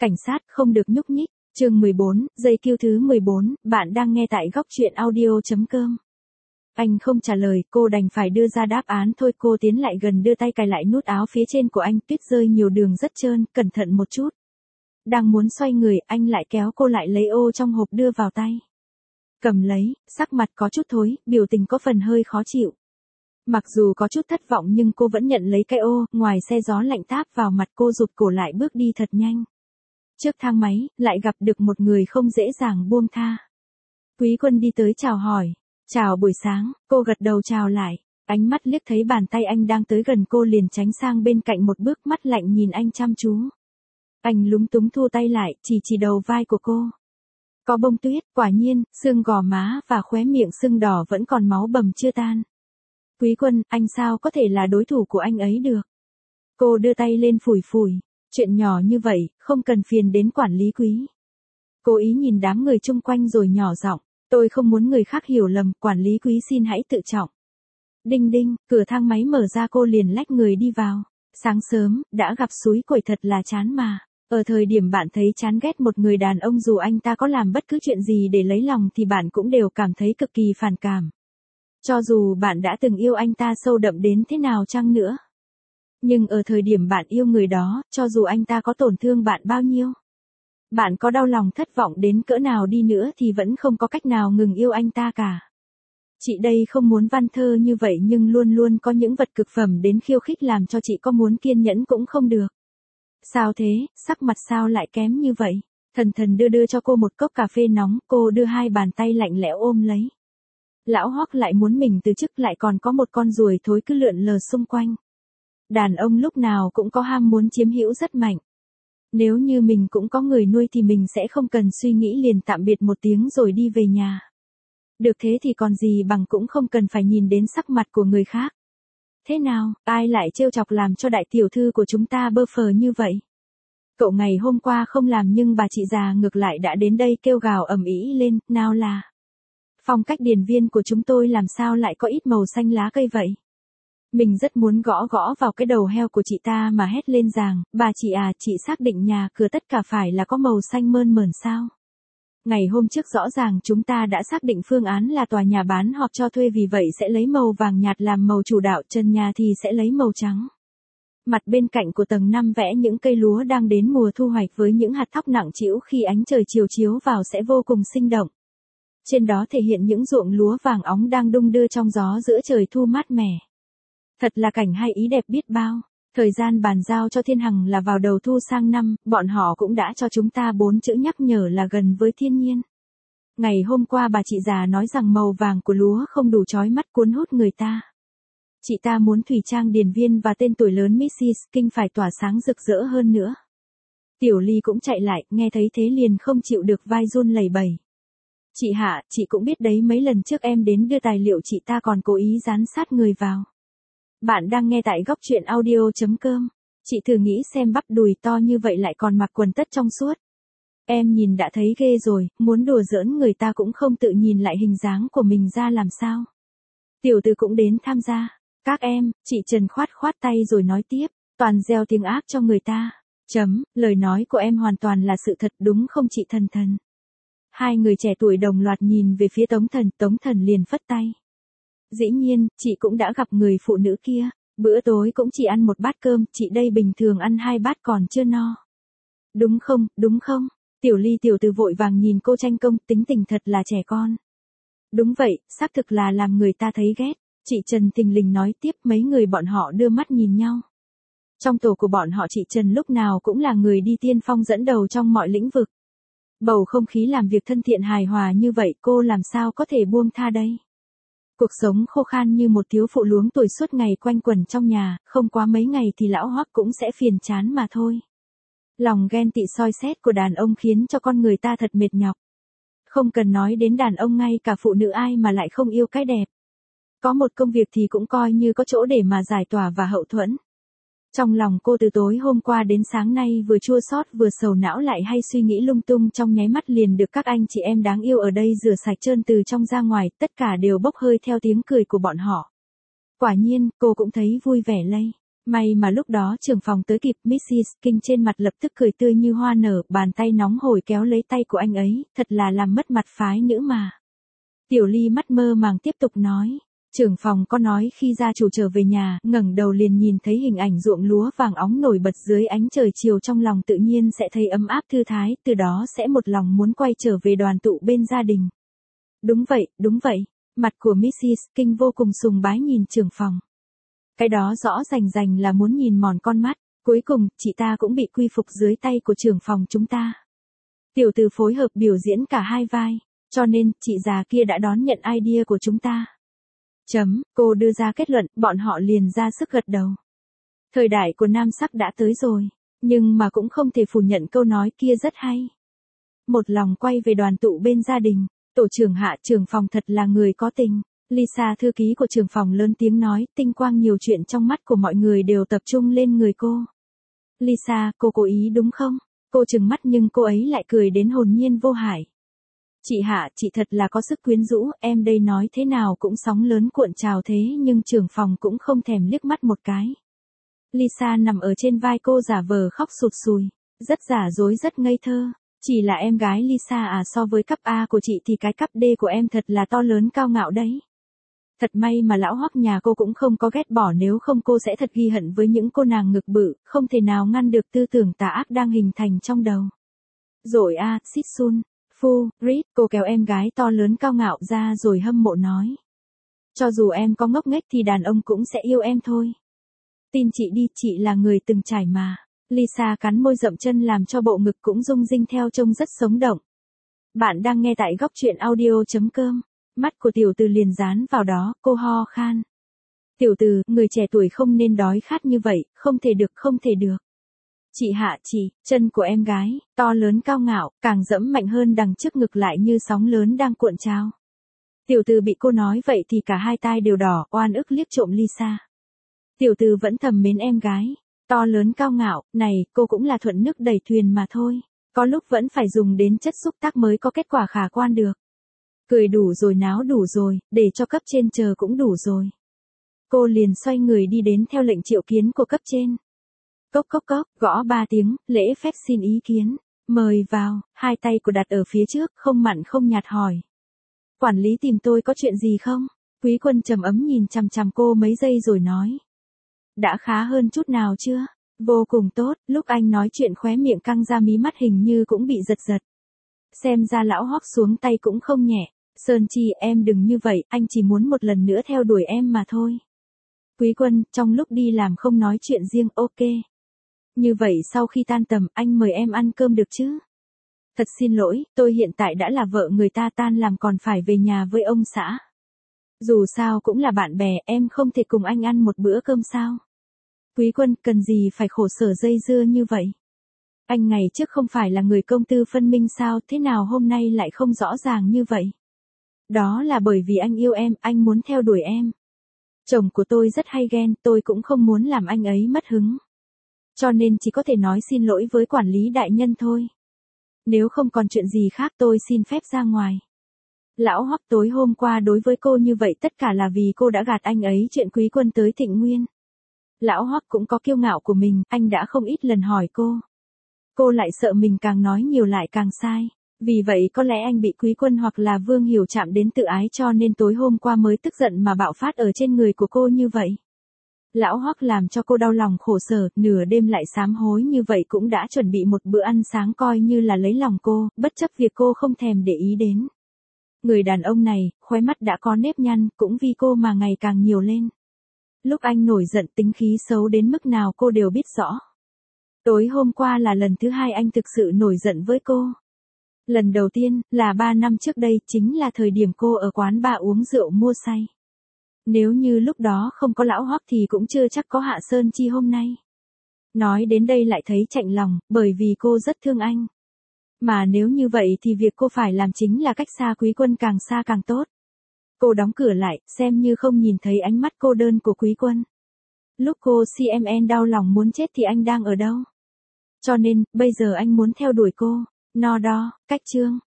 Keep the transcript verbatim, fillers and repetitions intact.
Cảnh sát không được nhúc nhích. Chương mười bốn, giây kêu thứ mười bốn, bạn đang nghe tại góc truyện audio chấm com. Anh không trả lời, cô đành phải đưa ra đáp án thôi. Cô tiến lại gần đưa tay cài lại nút áo phía trên của anh, tuyết rơi nhiều đường rất trơn, cẩn thận một chút. Đang muốn xoay người, anh lại kéo cô lại lấy ô trong hộp đưa vào tay. Cầm lấy, sắc mặt có chút thối, biểu tình có phần hơi khó chịu. Mặc dù có chút thất vọng nhưng cô vẫn nhận lấy cái ô, ngoài xe gió lạnh táp vào mặt cô rụt cổ lại bước đi thật nhanh. Trước thang máy, lại gặp được một người không dễ dàng buông tha. Quý Quân đi tới chào hỏi. Chào buổi sáng, cô gật đầu chào lại. Ánh mắt liếc thấy bàn tay anh đang tới gần cô liền tránh sang bên cạnh một bước, mắt lạnh nhìn anh chăm chú. Anh lúng túng thu tay lại, chỉ chỉ đầu vai của cô. Có bông tuyết, quả nhiên, xương gò má và khóe miệng sưng đỏ vẫn còn máu bầm chưa tan. Quý Quân, anh sao có thể là đối thủ của anh ấy được? Cô đưa tay lên phủi phủi. Chuyện nhỏ như vậy, không cần phiền đến quản lý Quý. Cố ý nhìn đám người chung quanh rồi nhỏ giọng, tôi không muốn người khác hiểu lầm, quản lý Quý xin hãy tự trọng. Đinh đinh, cửa thang máy mở ra, cô liền lách người đi vào. Sáng sớm, đã gặp xúi quẩy thật là chán mà. Ở thời điểm bạn thấy chán ghét một người đàn ông dù anh ta có làm bất cứ chuyện gì để lấy lòng thì bạn cũng đều cảm thấy cực kỳ phản cảm. Cho dù bạn đã từng yêu anh ta sâu đậm đến thế nào chăng nữa. Nhưng ở thời điểm bạn yêu người đó, cho dù anh ta có tổn thương bạn bao nhiêu, bạn có đau lòng thất vọng đến cỡ nào đi nữa thì vẫn không có cách nào ngừng yêu anh ta cả. Chị đây không muốn văn thơ như vậy nhưng luôn luôn có những vật cực phẩm đến khiêu khích làm cho chị có muốn kiên nhẫn cũng không được. Sao thế, sắc mặt sao lại kém như vậy? Thần thần đưa đưa cho cô một cốc cà phê nóng, cô đưa hai bàn tay lạnh lẽo ôm lấy. Lão Hoắc lại muốn mình từ chức, lại còn có một con ruồi thối cứ lượn lờ xung quanh. Đàn ông lúc nào cũng có ham muốn chiếm hữu rất mạnh. Nếu như mình cũng có người nuôi thì mình sẽ không cần suy nghĩ liền tạm biệt một tiếng rồi đi về nhà. Được thế thì còn gì bằng cũng không cần phải nhìn đến sắc mặt của người khác. Thế nào, ai lại trêu chọc làm cho đại tiểu thư của chúng ta bơ phờ như vậy? Cậu ngày hôm qua không làm nhưng bà chị già ngược lại đã đến đây kêu gào ầm ĩ lên, nào là. Phong cách điền viên của chúng tôi làm sao lại có ít màu xanh lá cây vậy? Mình rất muốn gõ gõ vào cái đầu heo của chị ta mà hét lên rằng, bà chị à, chị xác định nhà cửa tất cả phải là có màu xanh mơn mởn sao? Ngày hôm trước rõ ràng chúng ta đã xác định phương án là tòa nhà bán hoặc cho thuê, vì vậy sẽ lấy màu vàng nhạt làm màu chủ đạo, trần nhà thì sẽ lấy màu trắng. Mặt bên cạnh của tầng năm vẽ những cây lúa đang đến mùa thu hoạch với những hạt thóc nặng trĩu, khi ánh trời chiều chiếu vào sẽ vô cùng sinh động. Trên đó thể hiện những ruộng lúa vàng óng đang đung đưa trong gió giữa trời thu mát mẻ. Thật là cảnh hay ý đẹp biết bao. Thời gian bàn giao cho Thiên Hằng là vào đầu thu sang năm, bọn họ cũng đã cho chúng ta bốn chữ nhắc nhở là gần với thiên nhiên. Ngày hôm qua bà chị già nói rằng màu vàng của lúa không đủ chói mắt cuốn hút người ta. Chị ta muốn thủy trang điền viên và tên tuổi lớn missus King phải tỏa sáng rực rỡ hơn nữa. Tiểu Ly cũng chạy lại, nghe thấy thế liền không chịu được, vai run lẩy bẩy. Chị Hạ, chị cũng biết đấy, mấy lần trước em đến đưa tài liệu chị ta còn cố ý dán sát người vào. Bạn đang nghe tại góc truyện audio chấm com. Chị thử nghĩ xem, bắp đùi to như vậy lại còn mặc quần tất trong suốt. Em nhìn đã thấy ghê rồi, muốn đùa giỡn người ta cũng không tự nhìn lại hình dáng của mình ra làm sao. Tiểu Từ cũng đến tham gia. Các em, chị Trần khoát khoát tay rồi nói tiếp, toàn gieo tiếng ác cho người ta. Chấm, lời nói của em hoàn toàn là sự thật đúng không chị Thần Thần? Hai người trẻ tuổi đồng loạt nhìn về phía Tống Thần, Tống Thần liền phất tay. Dĩ nhiên, chị cũng đã gặp người phụ nữ kia, bữa tối cũng chỉ ăn một bát cơm, chị đây bình thường ăn hai bát còn chưa no. Đúng không, đúng không? Tiểu Ly Tiểu Từ vội vàng nhìn cô tranh công, tính tình thật là trẻ con. Đúng vậy, xác thực là làm người ta thấy ghét. Chị Trần thình lình nói tiếp, mấy người bọn họ đưa mắt nhìn nhau. Trong tổ của bọn họ chị Trần lúc nào cũng là người đi tiên phong dẫn đầu trong mọi lĩnh vực. Bầu không khí làm việc thân thiện hài hòa như vậy, cô làm sao có thể buông tha đây? Cuộc sống khô khan như một thiếu phụ luống tuổi suốt ngày quanh quẩn trong nhà, không quá mấy ngày thì lão Hoắc cũng sẽ phiền chán mà thôi. Lòng ghen tị soi xét của đàn ông khiến cho con người ta thật mệt nhọc. Không cần nói đến đàn ông, ngay cả phụ nữ ai mà lại không yêu cái đẹp. Có một công việc thì cũng coi như có chỗ để mà giải tỏa và hậu thuẫn. Trong lòng cô từ tối hôm qua đến sáng nay vừa chua xót vừa sầu não, lại hay suy nghĩ lung tung, trong nháy mắt liền được các anh chị em đáng yêu ở đây rửa sạch trơn từ trong ra ngoài, tất cả đều bốc hơi theo tiếng cười của bọn họ. Quả nhiên, cô cũng thấy vui vẻ lây. May mà lúc đó trưởng phòng tới kịp, mít xít King trên mặt lập tức cười tươi như hoa nở, bàn tay nóng hổi kéo lấy tay của anh ấy, thật là làm mất mặt phái nữ mà. Tiểu Ly mắt mơ màng tiếp tục nói. Trưởng phòng có nói khi gia chủ trở về nhà, ngẩng đầu liền nhìn thấy hình ảnh ruộng lúa vàng óng nổi bật dưới ánh trời chiều, trong lòng tự nhiên sẽ thấy ấm áp thư thái, từ đó sẽ một lòng muốn quay trở về đoàn tụ bên gia đình. Đúng vậy, đúng vậy. Mặt của mít xít King vô cùng sùng bái nhìn trưởng phòng. Cái đó rõ rành rành là muốn nhìn mòn con mắt, cuối cùng, chị ta cũng bị quy phục dưới tay của trưởng phòng chúng ta. Tiểu từ phối hợp biểu diễn cả hai vai, cho nên, chị già kia đã đón nhận idea của chúng ta. Chấm, cô đưa ra kết luận, bọn họ liền ra sức gật đầu. Thời đại của nam sắc đã tới rồi, nhưng mà cũng không thể phủ nhận câu nói kia rất hay. Một lòng quay về đoàn tụ bên gia đình, tổ trưởng Hạ trưởng phòng thật là người có tình. Lisa thư ký của trưởng phòng lớn tiếng nói, tinh quang nhiều chuyện trong mắt của mọi người đều tập trung lên người cô. Lisa, cô cố ý đúng không? Cô trừng mắt nhưng cô ấy lại cười đến hồn nhiên vô hại. Chị Hạ, chị thật là có sức quyến rũ, em đây nói thế nào cũng sóng lớn cuộn trào thế nhưng trưởng phòng cũng không thèm liếc mắt một cái. Lisa nằm ở trên vai cô giả vờ khóc sụt sùi, rất giả dối rất ngây thơ. Chỉ là em gái Lisa à, so với cấp A của chị thì cái cấp D của em thật là to lớn cao ngạo đấy. Thật may mà lão Hoắc nhà cô cũng không có ghét bỏ, nếu không cô sẽ thật ghi hận với những cô nàng ngực bự, không thể nào ngăn được tư tưởng tà ác đang hình thành trong đầu. Rồi a, à, Sít Sun, Phu, Rít, cô kéo em gái to lớn cao ngạo ra rồi hâm mộ nói. Cho dù em có ngốc nghếch thì đàn ông cũng sẽ yêu em thôi. Tin chị đi, chị là người từng trải mà. Lisa cắn môi dậm chân làm cho bộ ngực cũng rung rinh theo, trông rất sống động. Bạn đang nghe tại góc truyện audio chấm com. Mắt của tiểu từ liền dán vào đó, cô ho khan. Tiểu từ, người trẻ tuổi không nên đói khát như vậy, không thể được, không thể được. Chị Hạ, chị, chân của em gái, to lớn cao ngạo, càng dẫm mạnh hơn, đằng trước ngực lại như sóng lớn đang cuộn trào. Tiểu từ bị cô nói vậy thì cả hai tai đều đỏ, oan ức liếc trộm Lisa. Tiểu từ vẫn thầm mến em gái, to lớn cao ngạo, này, cô cũng là thuận nước đẩy thuyền mà thôi. Có lúc vẫn phải dùng đến chất xúc tác mới có kết quả khả quan được. Cười đủ rồi, náo đủ rồi, để cho cấp trên chờ cũng đủ rồi. Cô liền xoay người đi đến theo lệnh triệu kiến của cấp trên. Cốc cốc cốc, gõ ba tiếng, lễ phép xin ý kiến. Mời vào, hai tay của đặt ở phía trước, không mặn không nhạt hỏi. Quản lý tìm tôi có chuyện gì không? Quý Quân trầm ấm nhìn chằm chằm cô mấy giây rồi nói. Đã khá hơn chút nào chưa? Vô cùng tốt, lúc anh nói chuyện khóe miệng căng ra, mí mắt hình như cũng bị giật giật. Xem ra lão Hoắc xuống tay cũng không nhẹ. Sơn Chi, em đừng như vậy, anh chỉ muốn một lần nữa theo đuổi em mà thôi. Quý Quân, trong lúc đi làm không nói chuyện riêng, ok. Như vậy sau khi tan tầm, anh mời em ăn cơm được chứ? Thật xin lỗi, tôi hiện tại đã là vợ người ta, tan làm còn phải về nhà với ông xã. Dù sao cũng là bạn bè, em không thể cùng anh ăn một bữa cơm sao? Quý Quân, cần gì phải khổ sở dây dưa như vậy? Anh ngày trước không phải là người công tư phân minh sao, thế nào hôm nay lại không rõ ràng như vậy? Đó là bởi vì anh yêu em, anh muốn theo đuổi em. Chồng của tôi rất hay ghen, tôi cũng không muốn làm anh ấy mất hứng. Cho nên chỉ có thể nói xin lỗi với quản lý đại nhân thôi. Nếu không còn chuyện gì khác tôi xin phép ra ngoài. Lão Hoắc, tối hôm qua đối với cô như vậy tất cả là vì cô đã gạt anh ấy chuyện Quý Quân tới Thịnh Nguyên. Lão Hoắc cũng có kiêu ngạo của mình, anh đã không ít lần hỏi cô. Cô lại sợ mình càng nói nhiều lại càng sai. Vì vậy có lẽ anh bị Quý Quân hoặc là Vương Hiểu chạm đến tự ái, cho nên tối hôm qua mới tức giận mà bạo phát ở trên người của cô như vậy. Lão Hoắc làm cho cô đau lòng khổ sở, nửa đêm lại sám hối như vậy cũng đã chuẩn bị một bữa ăn sáng coi như là lấy lòng cô, bất chấp việc cô không thèm để ý đến. Người đàn ông này, khóe mắt đã có nếp nhăn, cũng vì cô mà ngày càng nhiều lên. Lúc anh nổi giận, tính khí xấu đến mức nào cô đều biết rõ. Tối hôm qua là lần thứ hai anh thực sự nổi giận với cô. Lần đầu tiên, là ba năm trước đây, chính là thời điểm cô ở quán bar uống rượu mua say. Nếu như lúc đó không có lão Hoắc thì cũng chưa chắc có Hạ Sơn Chi hôm nay. Nói đến đây lại thấy chạnh lòng, bởi vì cô rất thương anh. Mà nếu như vậy thì việc cô phải làm chính là cách xa Quý Quân càng xa càng tốt. Cô đóng cửa lại, xem như không nhìn thấy ánh mắt cô đơn của Quý Quân. Lúc cô xê em en đau lòng muốn chết thì anh đang ở đâu? Cho nên, bây giờ anh muốn theo đuổi cô. No đo, cách chương.